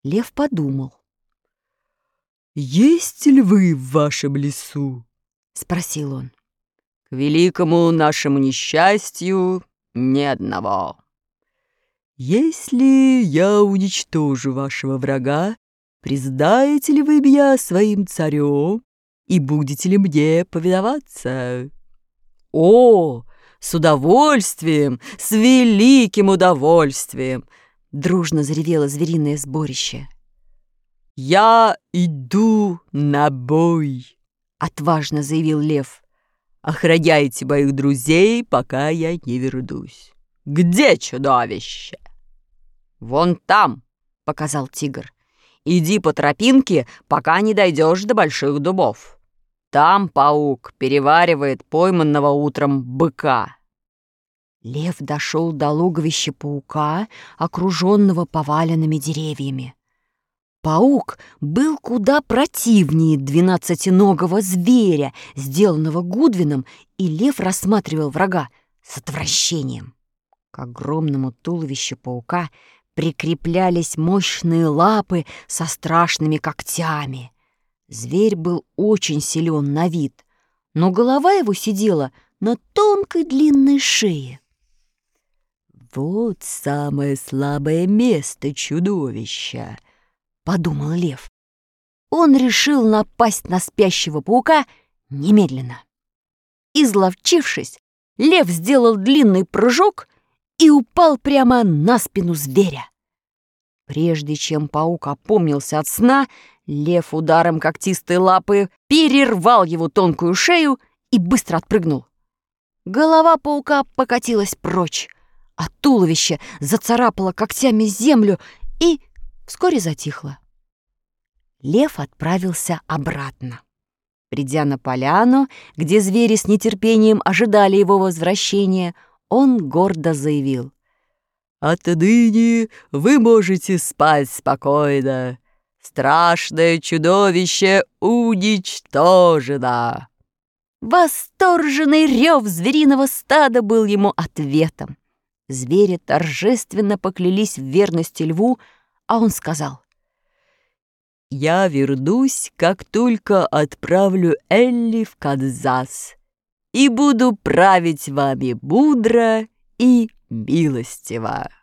Лев подумал. «Есть львы в вашем лесу?» — спросил он. «К великому нашему несчастью, ни одного. Если я уничтожу вашего врага, признаете ли вы меня своим царем и будете ли мне повиноваться?» «О, с удовольствием, с великим удовольствием!» — дружно заревело звериное сборище. «Я иду на бой», — отважно заявил лев. «Охраняйте моих друзей, пока я не вернусь». «Где чудовище?» «Вон там», — показал тигр. «Иди по тропинке, пока не дойдешь до больших дубов. Там паук переваривает пойманного утром быка». Лев дошел до логовища паука, окруженного поваленными деревьями. Паук был куда противнее двенадцатиногого зверя, сделанного Гудвином, и лев рассматривал врага с отвращением. К огромному туловищу паука прикреплялись мощные лапы со страшными когтями. Зверь был очень силен на вид, но голова его сидела на тонкой длинной шее. «Вот самое слабое место чудовища», — подумал лев. Он решил напасть на спящего паука немедленно. Изловчившись, лев сделал длинный прыжок и упал прямо на спину зверя. Прежде чем паук опомнился от сна, лев ударом когтистой лапы перервал его тонкую шею и быстро отпрыгнул. Голова паука покатилась прочь, а туловище зацарапало когтями землю и вскоре затихло. Лев отправился обратно. Придя на поляну, где звери с нетерпением ожидали его возвращения, он гордо заявил: «Отныне вы можете спать спокойно. Страшное чудовище уничтожено!» Восторженный рев звериного стада был ему ответом. Звери торжественно поклялись в верности льву, а он сказал: «Я вернусь, как только отправлю Элли в Канзас, и буду править вами мудро и милостиво».